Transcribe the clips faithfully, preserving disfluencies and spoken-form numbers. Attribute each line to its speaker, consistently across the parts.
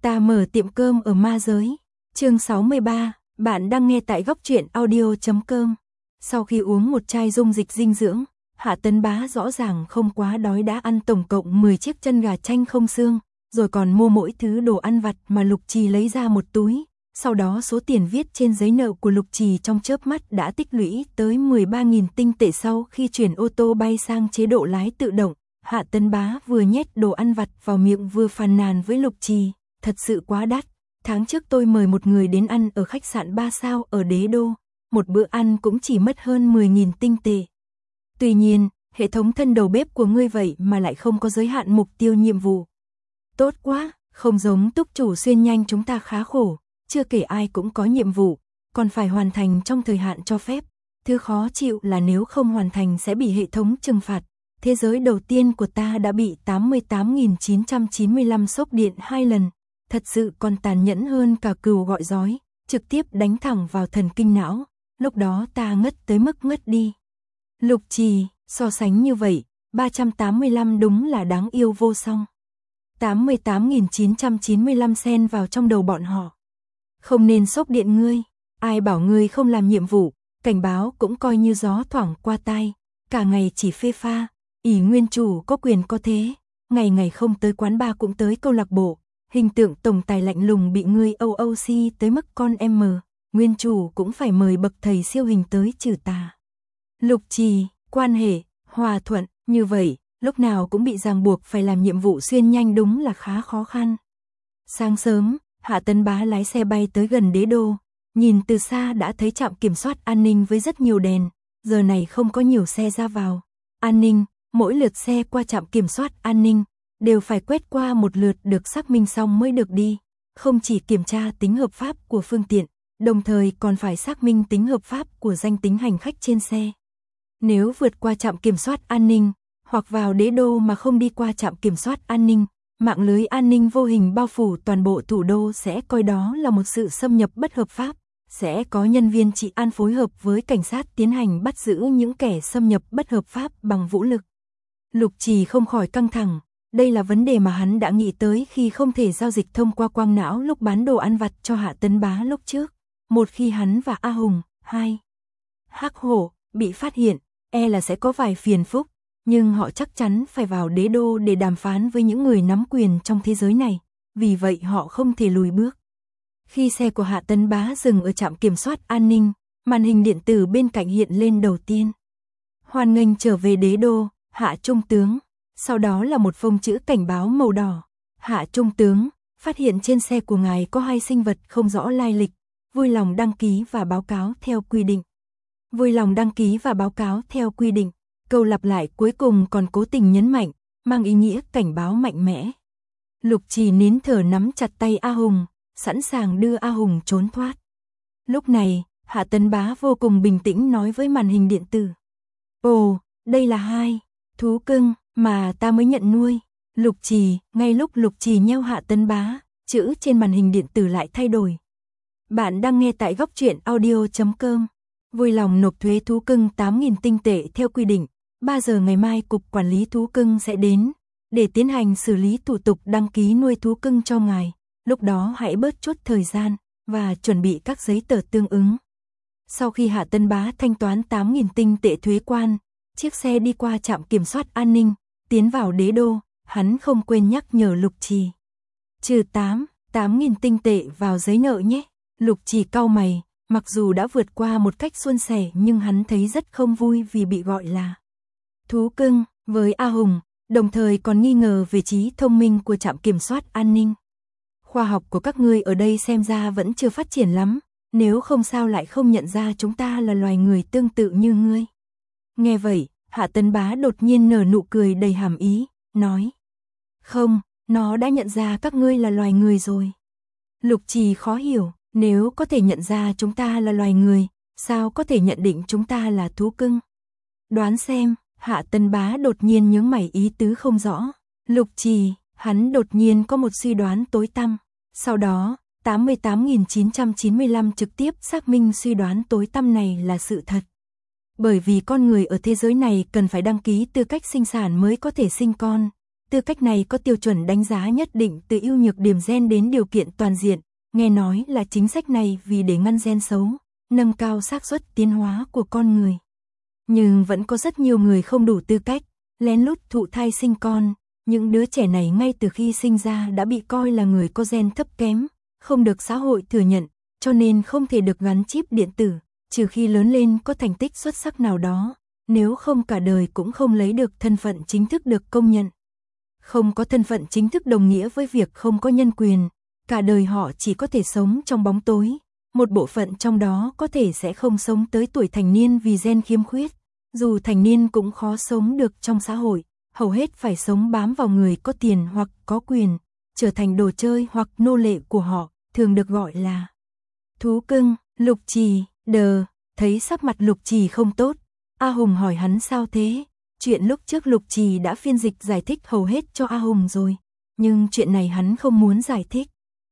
Speaker 1: Ta mở tiệm cơm ở ma giới. Chương sáu mươi ba, bạn đang nghe tại góc truyện audio chấm com. Sau khi uống một chai dung dịch dinh dưỡng, Hạ Tấn Bá rõ ràng không quá đói đã ăn tổng cộng mười chiếc chân gà chanh không xương, rồi còn mua mỗi thứ đồ ăn vặt mà Lục Trì lấy ra một túi. Sau đó số tiền viết trên giấy nợ của Lục Trì trong chớp mắt đã tích lũy tới mười ba nghìn tinh tệ. Sau khi chuyển ô tô bay sang chế độ lái tự động, Hạ Tấn Bá vừa nhét đồ ăn vặt vào miệng vừa phàn nàn với Lục Trì, thật sự quá đắt. Tháng trước tôi mời một người đến ăn ở khách sạn ba sao ở Đế Đô, một bữa ăn cũng chỉ mất hơn mười nghìn tinh tệ. Tuy nhiên, hệ thống thân đầu bếp của ngươi vậy mà lại không có giới hạn mục tiêu nhiệm vụ. Tốt quá, không giống Túc chủ xuyên nhanh chúng ta khá khổ, chưa kể ai cũng có nhiệm vụ, còn phải hoàn thành trong thời hạn cho phép. Thứ khó chịu là nếu không hoàn thành sẽ bị hệ thống trừng phạt. Thế giới đầu tiên của ta đã bị tám mươi tám nghìn chín trăm chín mươi lăm sốc điện hai lần, thật sự còn tàn nhẫn hơn cả cừu gọi giói, trực tiếp đánh thẳng vào thần kinh não, lúc đó ta ngất tới mức ngất đi. Lục Trì, so sánh như vậy, ba trăm tám mươi lăm đúng là đáng yêu vô song. tám mươi tám nghìn chín trăm chín mươi lăm xen vào trong đầu bọn họ. Không nên sốc điện ngươi, ai bảo ngươi không làm nhiệm vụ, cảnh báo cũng coi như gió thoảng qua tai, cả ngày chỉ phê pha, ỷ nguyên chủ có quyền có thế, ngày ngày không tới quán bar cũng tới câu lạc bộ, hình tượng tổng tài lạnh lùng bị ngươi âu âu si tới mức con em mờ, nguyên chủ cũng phải mời bậc thầy siêu hình tới trừ tà. Lục Trì, quan hệ, hòa thuận, như vậy, lúc nào cũng bị ràng buộc phải làm nhiệm vụ xuyên nhanh đúng là khá khó khăn. Sáng sớm, Hạ Tấn Bá lái xe bay tới gần Đế Đô, nhìn từ xa đã thấy trạm kiểm soát an ninh với rất nhiều đèn, giờ này không có nhiều xe ra vào. An ninh, mỗi lượt xe qua trạm kiểm soát an ninh, đều phải quét qua một lượt được xác minh xong mới được đi, không chỉ kiểm tra tính hợp pháp của phương tiện, đồng thời còn phải xác minh tính hợp pháp của danh tính hành khách trên xe. Nếu vượt qua trạm kiểm soát an ninh, hoặc vào Đế Đô mà không đi qua trạm kiểm soát an ninh, mạng lưới an ninh vô hình bao phủ toàn bộ thủ đô sẽ coi đó là một sự xâm nhập bất hợp pháp, sẽ có nhân viên trị an phối hợp với cảnh sát tiến hành bắt giữ những kẻ xâm nhập bất hợp pháp bằng vũ lực. Lục Trì không khỏi căng thẳng, đây là vấn đề mà hắn đã nghĩ tới khi không thể giao dịch thông qua quang não lúc bán đồ ăn vặt cho Hạ Tấn Bá lúc trước. Một khi hắn và A Hùng, hai Hắc Hổ, bị phát hiện, e là sẽ có vài phiền phức, nhưng họ chắc chắn phải vào Đế Đô để đàm phán với những người nắm quyền trong thế giới này, vì vậy họ không thể lùi bước. Khi xe của Hạ Tấn Bá dừng ở trạm kiểm soát an ninh, màn hình điện tử bên cạnh hiện lên đầu tiên. Hoan nghênh trở về Đế Đô, Hạ Trung tướng. Sau đó là một phông chữ cảnh báo màu đỏ. Hạ Trung tướng, phát hiện trên xe của ngài có hai sinh vật không rõ lai lịch, vui lòng đăng ký và báo cáo theo quy định. Vui lòng đăng ký và báo cáo theo quy định. Câu lặp lại cuối cùng còn cố tình nhấn mạnh, mang ý nghĩa cảnh báo mạnh mẽ. Lục Trì nín thở nắm chặt tay A Hùng, sẵn sàng đưa A Hùng trốn thoát. Lúc này, Hạ Tấn Bá vô cùng bình tĩnh nói với màn hình điện tử. Ồ, đây là hai thú cưng mà ta mới nhận nuôi. Lục Trì, ngay lúc Lục Trì nheo Hạ Tấn Bá, chữ trên màn hình điện tử lại thay đổi. Bạn đang nghe tại góc truyện audio chấm com. Vui lòng nộp thuế thú cưng tám nghìn tinh tệ theo quy định. ba giờ ngày mai Cục Quản lý Thú cưng sẽ đến để tiến hành xử lý thủ tục đăng ký nuôi thú cưng cho ngài. Lúc đó hãy bớt chút thời gian và chuẩn bị các giấy tờ tương ứng. Sau khi Hạ Tấn Bá thanh toán tám nghìn tinh tệ thuế quan, chiếc xe đi qua trạm kiểm soát an ninh, tiến vào Đế Đô, hắn không quên nhắc nhở Lục Trì. Trừ tám, tám nghìn tinh tệ vào giấy nợ nhé. Lục Trì cau mày, mặc dù đã vượt qua một cách suôn sẻ nhưng hắn thấy rất không vui vì bị gọi là thú cưng với A Hùng, đồng thời còn nghi ngờ về trí thông minh của trạm kiểm soát an ninh. Khoa học của các ngươi ở đây xem ra vẫn chưa phát triển lắm, nếu không sao lại không nhận ra chúng ta là loài người tương tự như ngươi. Nghe vậy, Hạ Tấn Bá đột nhiên nở nụ cười đầy hàm ý, nói. Không, nó đã nhận ra các ngươi là loài người rồi. Lục Trì khó hiểu, nếu có thể nhận ra chúng ta là loài người, sao có thể nhận định chúng ta là thú cưng? Đoán xem, Hạ Tấn Bá đột nhiên nhướng mày ý tứ không rõ. Lục Trì, hắn đột nhiên có một suy đoán tối tăm. Sau đó, tám mươi tám nghìn chín trăm chín mươi lăm trực tiếp xác minh suy đoán tối tăm này là sự thật. Bởi vì con người ở thế giới này cần phải đăng ký tư cách sinh sản mới có thể sinh con. Tư cách này có tiêu chuẩn đánh giá nhất định từ ưu nhược điểm gen đến điều kiện toàn diện. Nghe nói là chính sách này vì để ngăn gen xấu, nâng cao xác suất tiến hóa của con người. Nhưng vẫn có rất nhiều người không đủ tư cách, lén lút thụ thai sinh con. Những đứa trẻ này ngay từ khi sinh ra đã bị coi là người có gen thấp kém, không được xã hội thừa nhận, cho nên không thể được gắn chip điện tử, trừ khi lớn lên có thành tích xuất sắc nào đó, nếu không cả đời cũng không lấy được thân phận chính thức được công nhận. Không có thân phận chính thức đồng nghĩa với việc không có nhân quyền, cả đời họ chỉ có thể sống trong bóng tối, một bộ phận trong đó có thể sẽ không sống tới tuổi thành niên vì gen khiếm khuyết, dù thành niên cũng khó sống được trong xã hội, hầu hết phải sống bám vào người có tiền hoặc có quyền, trở thành đồ chơi hoặc nô lệ của họ, thường được gọi là thú cưng. Lục Trì, đờ, thấy sắc mặt Lục Trì không tốt, A Hùng hỏi hắn sao thế. Chuyện lúc trước Lục Trì đã phiên dịch giải thích hầu hết cho A Hùng rồi, nhưng chuyện này hắn không muốn giải thích.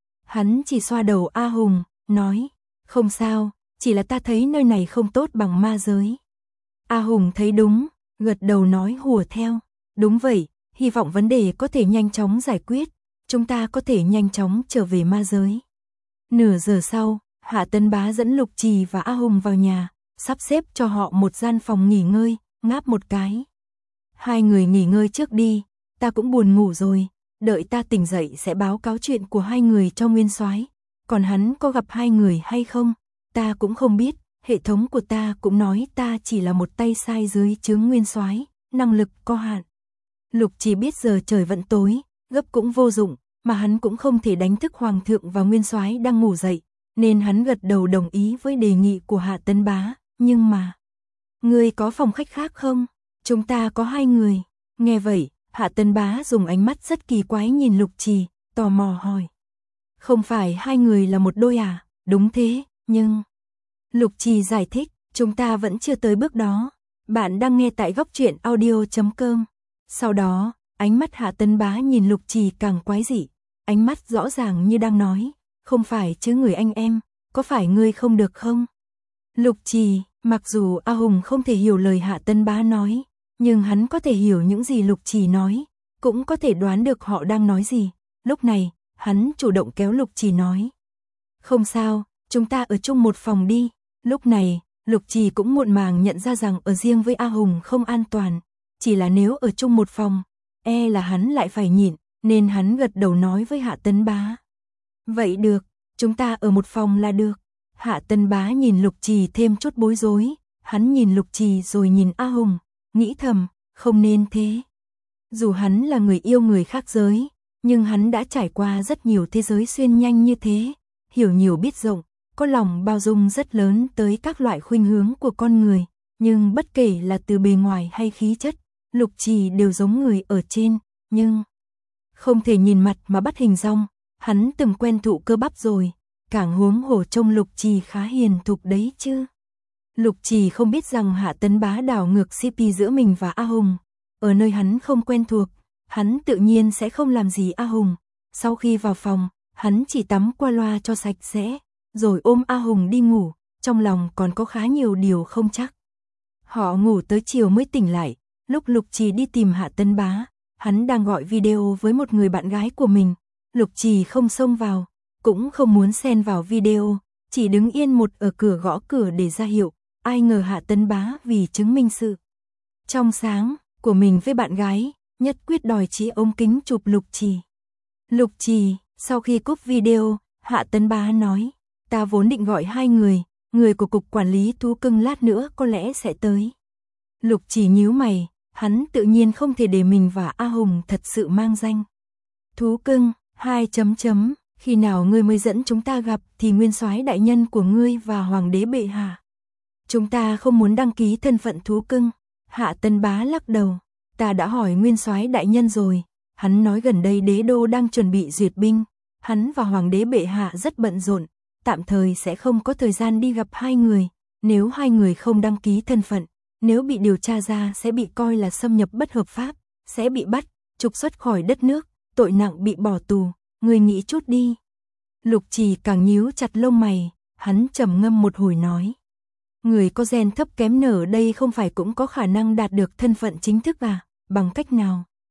Speaker 1: Hắn chỉ xoa đầu A Hùng, nói, không sao, chỉ là ta thấy nơi này không tốt bằng ma giới. A Hùng thấy đúng, gật đầu nói hùa theo, đúng vậy, hy vọng vấn đề có thể nhanh chóng giải quyết, chúng ta có thể nhanh chóng trở về ma giới. Nửa giờ sau, Hạ Tấn Bá dẫn Lục Trì và A Hùng vào nhà, sắp xếp cho họ một gian phòng nghỉ ngơi, ngáp một cái. Hai người nghỉ ngơi trước đi, ta cũng buồn ngủ rồi, đợi ta tỉnh dậy sẽ báo cáo chuyện của hai người cho Nguyên Soái. Còn hắn có gặp hai người hay không, ta cũng không biết, hệ thống của ta cũng nói ta chỉ là một tay sai dưới trướng Nguyên Soái, năng lực có hạn. Lục Trì biết giờ trời vẫn tối, gấp cũng vô dụng, mà hắn cũng không thể đánh thức Hoàng thượng và Nguyên Soái đang ngủ dậy, nên hắn gật đầu đồng ý với đề nghị của Hạ Tấn Bá, nhưng mà... Ngươi có phòng khách khác không? Chúng ta có hai người. Nghe vậy, Hạ Tấn Bá dùng ánh mắt rất kỳ quái nhìn Lục Trì, tò mò hỏi. Không phải hai người là một đôi à? Đúng thế, nhưng... Lục Trì giải thích, chúng ta vẫn chưa tới bước đó. Bạn đang nghe tại góc truyện audio chấm com. Sau đó, ánh mắt Hạ Tấn Bá nhìn Lục Trì càng quái dị. Ánh mắt rõ ràng như đang nói, không phải chứ người anh em, có phải ngươi không được không? Lục Trì, mặc dù A Hùng không thể hiểu lời Hạ Tấn Bá nói, nhưng hắn có thể hiểu những gì Lục Trì nói, cũng có thể đoán được họ đang nói gì. Lúc này, hắn chủ động kéo Lục Trì nói. Không sao, chúng ta ở chung một phòng đi. Lúc này, Lục Trì cũng muộn màng nhận ra rằng ở riêng với A Hùng không an toàn. Chỉ là nếu ở chung một phòng, e là hắn lại phải nhịn, nên hắn gật đầu nói với Hạ Tấn Bá. Vậy được, chúng ta ở một phòng là được. Hạ Tấn Bá nhìn Lục Trì thêm chút bối rối, hắn nhìn Lục Trì rồi nhìn A Hùng, nghĩ thầm, không nên thế. Dù hắn là người yêu người khác giới, nhưng hắn đã trải qua rất nhiều thế giới xuyên nhanh như thế, hiểu nhiều biết rộng, có lòng bao dung rất lớn tới các loại khuynh hướng của con người, nhưng bất kể là từ bề ngoài hay khí chất, Lục Trì đều giống người ở trên, nhưng không thể nhìn mặt mà bắt hình dong, hắn từng quen thụ cơ bắp rồi, càng huống hồ trông Lục Trì khá hiền thục đấy chứ. Lục Trì không biết rằng Hạ Tấn Bá đảo ngược xê pê giữa mình và A Hùng, ở nơi hắn không quen thuộc, hắn tự nhiên sẽ không làm gì A Hùng. Sau khi vào phòng, hắn chỉ tắm qua loa cho sạch sẽ, rồi ôm A Hùng đi ngủ, trong lòng còn có khá nhiều điều không chắc. Họ ngủ tới chiều mới tỉnh lại, lúc Lục Trì đi tìm Hạ Tấn Bá, hắn đang gọi video với một người bạn gái của mình. Lục Trì không xông vào, cũng không muốn xen vào video, chỉ đứng yên một ở cửa gõ cửa để ra hiệu. Ai ngờ Hạ Tấn Bá vì chứng minh sự trong sáng của mình với bạn gái, nhất quyết đòi chị ôm kính chụp Lục Trì. Lục Trì, sau khi cúp video, Hạ Tấn Bá nói, ta vốn định gọi hai người, người của cục quản lý thú cưng lát nữa có lẽ sẽ tới. Lục Trì nhíu mày, hắn tự nhiên không thể để mình và A Hùng thật sự mang danh thú cưng. Hai chấm chấm, khi nào ngươi mới dẫn chúng ta gặp thì Nguyên Soái đại nhân của ngươi và Hoàng đế bệ hạ. Chúng ta không muốn đăng ký thân phận thú cưng. Hạ Tấn Bá lắc đầu, ta đã hỏi Nguyên Soái đại nhân rồi, hắn nói gần đây đế đô đang chuẩn bị duyệt binh, hắn và Hoàng đế bệ hạ rất bận rộn, tạm thời sẽ không có thời gian đi gặp hai người. Nếu hai người không đăng ký thân phận, nếu bị điều tra ra sẽ bị coi là xâm nhập bất hợp pháp, sẽ bị bắt, trục xuất khỏi đất nước, tội nặng bị bỏ tù, ngươi nghĩ chút đi. Lục Trì càng nhíu chặt lông mày, hắn trầm ngâm một hồi nói. Người có gen thấp kém nở đây không phải cũng có khả năng đạt được thân phận chính thức à, bằng cách nào?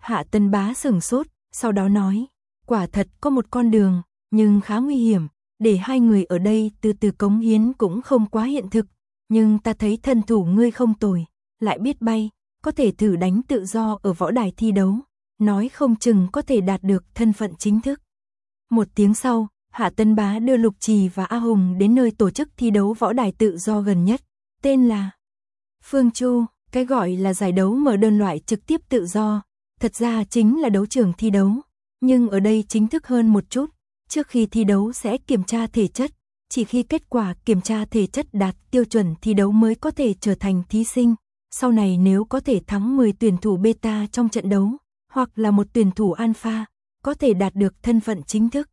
Speaker 1: Hạ Tân Bá sửng sốt, sau đó nói, quả thật có một con đường, nhưng khá nguy hiểm, để hai người ở đây từ từ cống hiến cũng không quá hiện thực, nhưng ta thấy thân thủ ngươi không tồi, lại biết bay, có thể thử đánh tự do ở võ đài thi đấu, nói không chừng có thể đạt được thân phận chính thức. Một tiếng sau, Hạ Tân Bá đưa Lục Trì và A Hùng đến nơi tổ chức thi đấu võ đài tự do gần nhất, tên là Phương Chu, cái gọi là giải đấu mở đơn loại trực tiếp tự do, thật ra chính là đấu trường thi đấu, nhưng ở đây chính thức hơn một chút, trước khi thi đấu sẽ kiểm tra thể chất, chỉ khi kết quả kiểm tra thể chất đạt tiêu chuẩn thi đấu mới có thể trở thành thí sinh, sau này nếu có thể thắng mười tuyển thủ beta trong trận đấu, hoặc là một tuyển thủ alpha, có thể đạt được thân phận chính thức.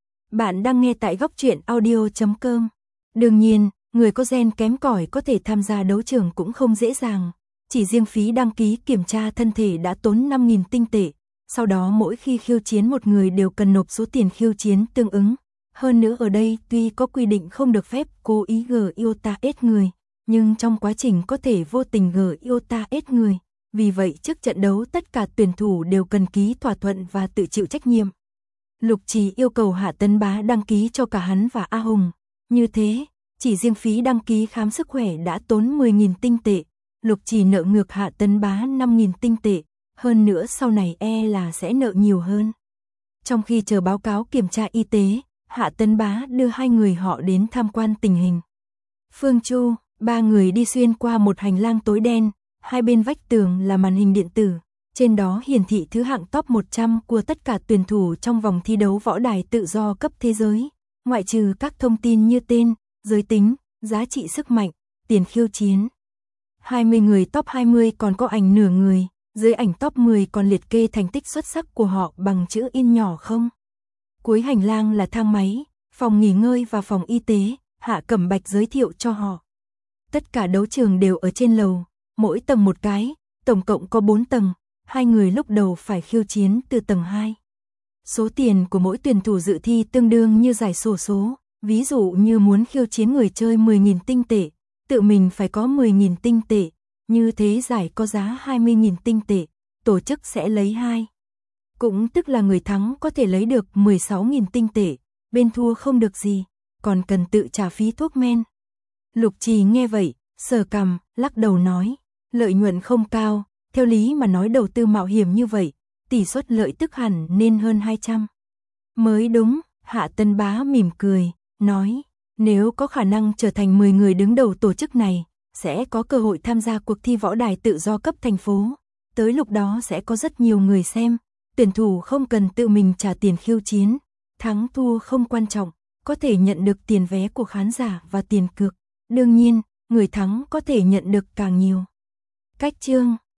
Speaker 1: Bạn đang nghe tại góc truyện audio chấm com. Đương nhiên, người có gen kém cỏi có thể tham gia đấu trường cũng không dễ dàng. Chỉ riêng phí đăng ký kiểm tra thân thể đã tốn năm nghìn tinh tệ. Sau đó mỗi khi khiêu chiến một người đều cần nộp số tiền khiêu chiến tương ứng. Hơn nữa ở đây tuy có quy định không được phép cố ý gờ iota ết người, nhưng trong quá trình có thể vô tình gờ iota ết người. Vì vậy trước trận đấu tất cả tuyển thủ đều cần ký thỏa thuận và tự chịu trách nhiệm. Lục Trì yêu cầu Hạ Tân Bá đăng ký cho cả hắn và A Hùng. Như thế, chỉ riêng phí đăng ký khám sức khỏe đã tốn mười nghìn tinh tệ. Lục Trì nợ ngược Hạ Tân Bá năm nghìn tinh tệ, hơn nữa sau này e là sẽ nợ nhiều hơn. Trong khi chờ báo cáo kiểm tra y tế, Hạ Tân Bá đưa hai người họ đến tham quan tình hình. Phương Chu, ba người đi xuyên qua một hành lang tối đen, hai bên vách tường là màn hình điện tử. Trên đó hiển thị thứ hạng top một trăm của tất cả tuyển thủ trong vòng thi đấu võ đài tự do cấp thế giới, ngoại trừ các thông tin như tên, giới tính, giá trị sức mạnh, tiền khiêu chiến. hai mươi người top hai mươi còn có ảnh nửa người, dưới ảnh top mười còn liệt kê thành tích xuất sắc của họ bằng chữ in nhỏ không. Cuối hành lang là thang máy, phòng nghỉ ngơi và phòng y tế, Hạ Cẩm Bạch giới thiệu cho họ. Tất cả đấu trường đều ở trên lầu, mỗi tầng một cái, tổng cộng có bốn tầng. Hai người lúc đầu phải khiêu chiến từ tầng hai. Số tiền của mỗi tuyển thủ dự thi tương đương như giải xổ số, ví dụ như muốn khiêu chiến người chơi mười nghìn tinh tệ, tự mình phải có mười nghìn tinh tệ, như thế giải có giá hai mươi nghìn tinh tệ, tổ chức sẽ lấy hai. Cũng tức là người thắng có thể lấy được mười sáu nghìn tinh tệ, bên thua không được gì, còn cần tự trả phí thuốc men. Lục Trì nghe vậy, sờ cằm, lắc đầu nói, lợi nhuận không cao. Theo lý mà nói đầu tư mạo hiểm như vậy, tỷ suất lợi tức hẳn nên hơn hai trăm. Mới đúng, Hạ Tân Bá mỉm cười, nói, nếu có khả năng trở thành mười người đứng đầu tổ chức này, sẽ có cơ hội tham gia cuộc thi võ đài tự do cấp thành phố. Tới lúc đó sẽ có rất nhiều người xem, tuyển thủ không cần tự mình trả tiền khiêu chiến, thắng thua không quan trọng, có thể nhận được tiền vé của khán giả và tiền cược. Đương nhiên, người thắng có thể nhận được càng nhiều. Cách chương